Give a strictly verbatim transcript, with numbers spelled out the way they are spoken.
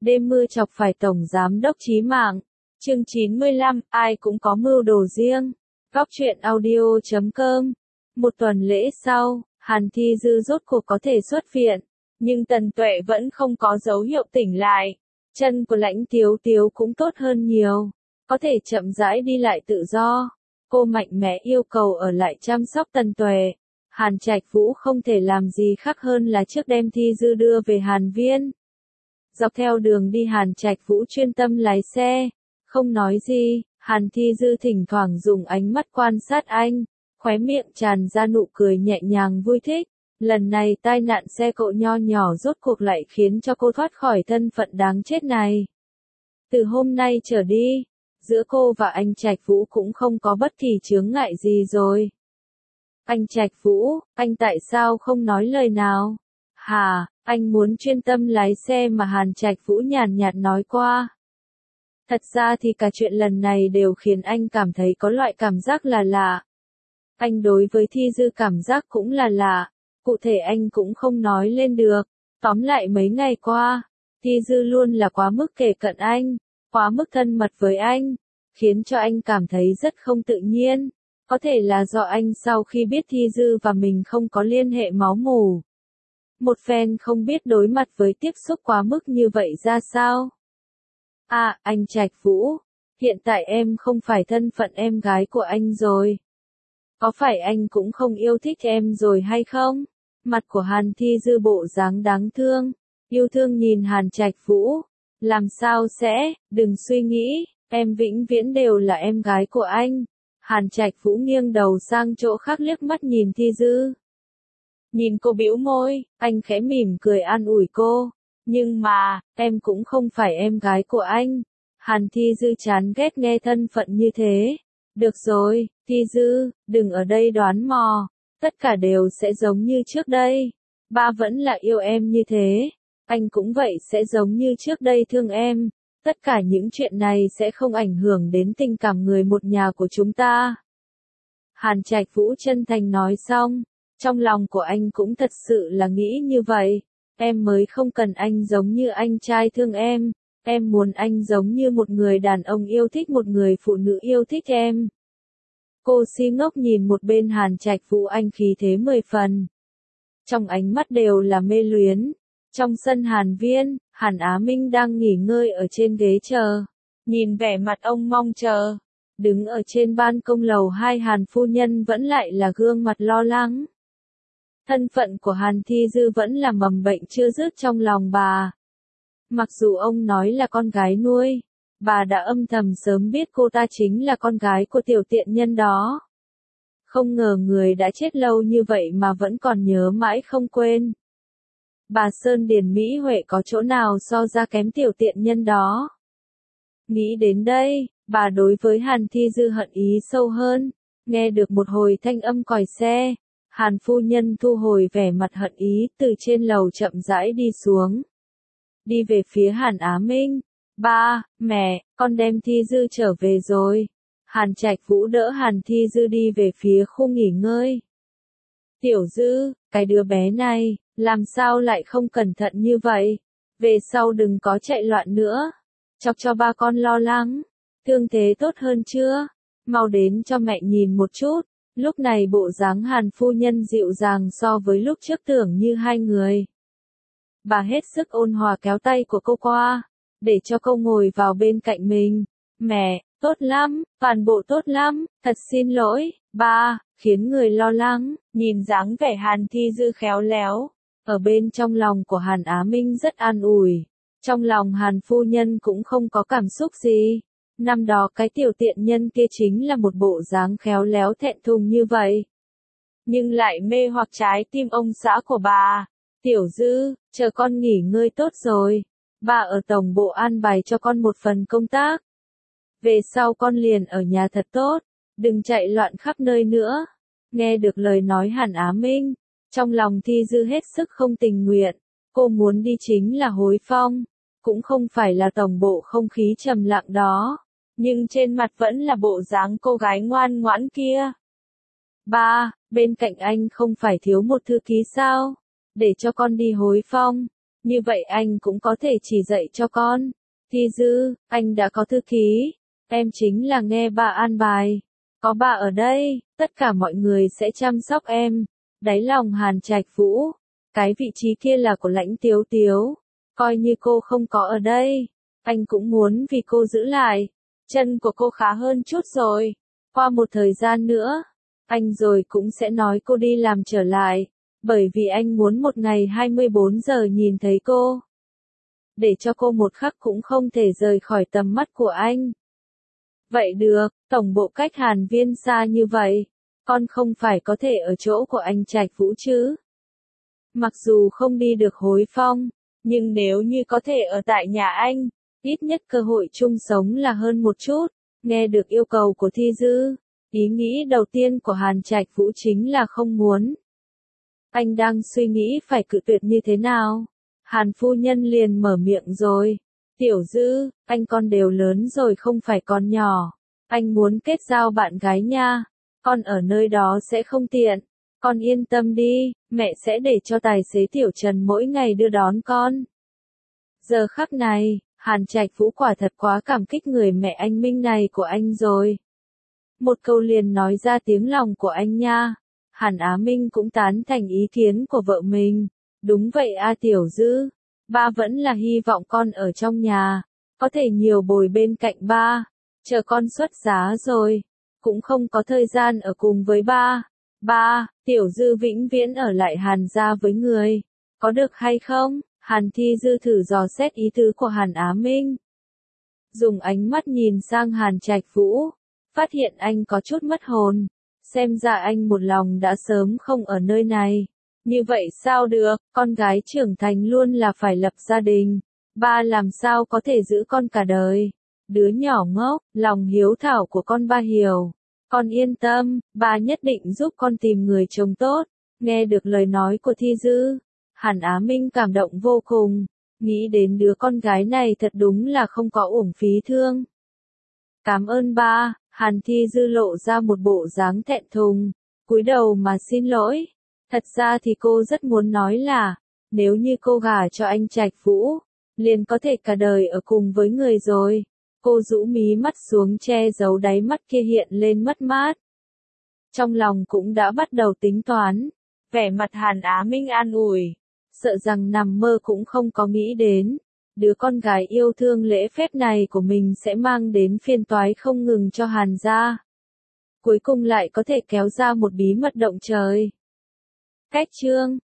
Đêm mưa chọc phải Tổng Giám đốc chí mạng. Chương chín mươi lăm, ai cũng có mưu đồ riêng. Góc truyện audio chấm com. Một tuần lễ sau, Hàn Thi Dư rốt cuộc có thể xuất viện. Nhưng Tần Tuệ vẫn không có dấu hiệu tỉnh lại. Chân của Lãnh Tiếu Tiếu cũng tốt hơn nhiều. Có thể chậm rãi đi lại tự do. Cô mạnh mẽ yêu cầu ở lại chăm sóc Tần Tuệ. Hàn Trạch Vũ không thể làm gì khác hơn là trước đem Thi Dư đưa về Hàn Viên. Dọc theo đường đi Hàn Trạch Vũ chuyên tâm lái xe, không nói gì, Hàn Thi Dư thỉnh thoảng dùng ánh mắt quan sát anh, khóe miệng tràn ra nụ cười nhẹ nhàng vui thích. Lần này tai nạn xe cộ nho nhỏ rốt cuộc lại khiến cho cô thoát khỏi thân phận đáng chết này. Từ hôm nay trở đi, giữa cô và anh Trạch Vũ cũng không có bất kỳ chướng ngại gì rồi. Anh Trạch Vũ, anh tại sao không nói lời nào? Hà, anh muốn chuyên tâm lái xe mà Hàn Trạch Vũ nhàn nhạt nói qua. Thật ra thì cả chuyện lần này đều khiến anh cảm thấy có loại cảm giác là lạ. Anh đối với Thi Dư cảm giác cũng là lạ, cụ thể anh cũng không nói lên được. Tóm lại mấy ngày qua, Thi Dư luôn là quá mức kề cận anh, quá mức thân mật với anh, khiến cho anh cảm thấy rất không tự nhiên. Có thể là do anh sau khi biết Thi Dư và mình không có liên hệ máu mủ. Một phen không biết đối mặt với tiếp xúc quá mức như vậy ra sao. À, anh Trạch Vũ, hiện tại em không phải thân phận em gái của anh rồi. Có phải anh cũng không yêu thích em rồi hay không? Mặt của Hàn Thi Dư bộ dáng đáng thương, yêu thương nhìn Hàn Trạch Vũ. Làm sao sẽ, đừng suy nghĩ, em vĩnh viễn đều là em gái của anh. Hàn Trạch Vũ nghiêng đầu sang chỗ khác liếc mắt nhìn Thi Dư. Nhìn cô bĩu môi, anh khẽ mỉm cười an ủi cô. Nhưng mà, em cũng không phải em gái của anh. Hàn Thi Dư chán ghét nghe thân phận như thế. Được rồi, Thi Dư, đừng ở đây đoán mò. Tất cả đều sẽ giống như trước đây. Ba vẫn là yêu em như thế. Anh cũng vậy sẽ giống như trước đây thương em. Tất cả những chuyện này sẽ không ảnh hưởng đến tình cảm người một nhà của chúng ta. Hàn Trạch Vũ chân thành nói xong. Trong lòng của anh cũng thật sự là nghĩ như vậy. Em mới không cần anh giống như anh trai thương em. Em muốn anh giống như một người đàn ông yêu thích một người phụ nữ yêu thích em. Cô si ngốc nhìn một bên Hàn Trạch Vũ, anh khí thế mười phần. Trong ánh mắt đều là mê luyến. Trong sân Hàn Viên, Hàn Á Minh đang nghỉ ngơi ở trên ghế chờ. Nhìn vẻ mặt ông mong chờ. Đứng ở trên ban công lầu hai Hàn phu nhân vẫn lại là gương mặt lo lắng. Thân phận của Hàn Thi Dư vẫn là mầm bệnh chưa dứt trong lòng bà. Mặc dù ông nói là con gái nuôi, bà đã âm thầm sớm biết cô ta chính là con gái của tiểu tiện nhân đó. Không ngờ người đã chết lâu như vậy mà vẫn còn nhớ mãi không quên. Bà Sơn Điền Mỹ Huệ có chỗ nào so ra kém tiểu tiện nhân đó. Nghĩ đến đây, bà đối với Hàn Thi Dư hận ý sâu hơn. Nghe được một hồi thanh âm còi xe, Hàn phu nhân thu hồi vẻ mặt hận ý, từ trên lầu chậm rãi đi xuống. Đi về phía Hàn Á Minh. Ba, mẹ, con đem Thi Dư trở về rồi. Hàn Trạch Vũ đỡ Hàn Thi Dư đi về phía khu nghỉ ngơi. Tiểu Dư, cái đứa bé này, làm sao lại không cẩn thận như vậy? Về sau đừng có chạy loạn nữa. Chọc cho ba con lo lắng. Thương thế tốt hơn chưa? Mau đến cho mẹ nhìn một chút. Lúc này bộ dáng Hàn phu nhân dịu dàng so với lúc trước tưởng như hai người. Bà hết sức ôn hòa kéo tay của cô qua, để cho cô ngồi vào bên cạnh mình. Mẹ, tốt lắm, toàn bộ tốt lắm, thật xin lỗi, ba, khiến người lo lắng. Nhìn dáng vẻ Hàn Thi Dư khéo léo, ở bên trong lòng của Hàn Á Minh rất an ủi. Trong lòng Hàn phu nhân cũng không có cảm xúc gì. Năm đó cái tiểu tiện nhân kia chính là một bộ dáng khéo léo thẹn thùng như vậy. Nhưng lại mê hoặc trái tim ông xã của bà. Tiểu Dư, chờ con nghỉ ngơi tốt rồi. Bà ở tổng bộ an bài cho con một phần công tác. Về sau con liền ở nhà thật tốt. Đừng chạy loạn khắp nơi nữa. Nghe được lời nói Hàn Á Minh. Trong lòng Thi Dư hết sức không tình nguyện. Cô muốn đi chính là Hối Phong. Cũng không phải là tổng bộ không khí trầm lặng đó. Nhưng trên mặt vẫn là bộ dáng cô gái ngoan ngoãn kia. Ba, bên cạnh anh không phải thiếu một thư ký sao? Để cho con đi Hối Phong. như vậy anh cũng có thể chỉ dạy cho con. Thi Dư, anh đã có thư ký, em chính là nghe bà an bài. Có bà ở đây, tất cả mọi người sẽ chăm sóc em. Đáy lòng Hàn Trạch Vũ, cái vị trí kia là của Lãnh Tiếu Tiếu. Coi như cô không có ở đây, anh cũng muốn vì cô giữ lại. Chân của cô khá hơn chút rồi. Qua một thời gian nữa, anh rồi cũng sẽ nói cô đi làm trở lại. Bởi vì anh muốn một ngày hai mươi bốn giờ nhìn thấy cô. Để cho cô một khắc cũng không thể rời khỏi tầm mắt của anh. Vậy được, tổng bộ cách Hàn Viên xa như vậy. Con không phải có thể ở chỗ của anh Trạch Vũ chứ. Mặc dù không đi được Hối Phong, nhưng nếu như có thể ở tại nhà anh, ít nhất cơ hội chung sống là hơn một chút. Nghe được yêu cầu của Thi Dư, ý nghĩ đầu tiên của Hàn Trạch Vũ chính là không muốn. Anh đang suy nghĩ phải cự tuyệt như thế nào. Hàn phu nhân liền mở miệng rồi. Tiểu Dư, anh con đều lớn rồi không phải con nhỏ. Anh muốn kết giao bạn gái nha. Con ở nơi đó sẽ không tiện. Con yên tâm đi, mẹ sẽ để cho tài xế Tiểu Trần mỗi ngày đưa đón con. Giờ khắc này, Hàn Trạch Vũ quả thật quá cảm kích người mẹ anh minh này của anh rồi. Một câu liền nói ra tiếng lòng của anh nha. Hàn Á Minh cũng tán thành ý kiến của vợ mình. Đúng vậy a Tiểu Dư, ba vẫn là hy vọng con ở trong nhà, có thể nhiều bồi bên cạnh ba. Chờ con xuất giá rồi, cũng không có thời gian ở cùng với ba. Ba, Tiểu Dư vĩnh viễn ở lại Hàn gia với người. Có được hay không? Hàn Thi Dư thử dò xét ý tứ của Hàn Á Minh. Dùng ánh mắt nhìn sang Hàn Trạch Vũ, phát hiện anh có chút mất hồn. Xem ra anh một lòng đã sớm không ở nơi này. Như vậy sao được, con gái trưởng thành luôn là phải lập gia đình. Ba làm sao có thể giữ con cả đời. Đứa nhỏ ngốc, lòng hiếu thảo của con ba hiểu. Con yên tâm, ba nhất định giúp con tìm người chồng tốt. Nghe được lời nói của Thi Dư, Hàn Á Minh cảm động vô cùng. Nghĩ đến đứa con gái này thật đúng là không có uổng phí thương. Cảm ơn ba. Hàn Thi Dư lộ ra một bộ dáng thẹn thùng, cúi đầu mà xin lỗi. Thật ra thì cô rất muốn nói là, nếu như cô gả cho anh Trạch Vũ, liền có thể cả đời ở cùng với người rồi. Cô rũ mí mắt xuống che giấu đáy mắt kia hiện lên mất mát. Trong lòng cũng đã bắt đầu tính toán, vẻ mặt Hàn Á Minh an ủi, sợ rằng nằm mơ cũng không có nghĩ đến. Đứa con gái yêu thương lễ phép này của mình sẽ mang đến phiền toái không ngừng cho Hàn gia. Cuối cùng lại có thể kéo ra một bí mật động trời. Cách chương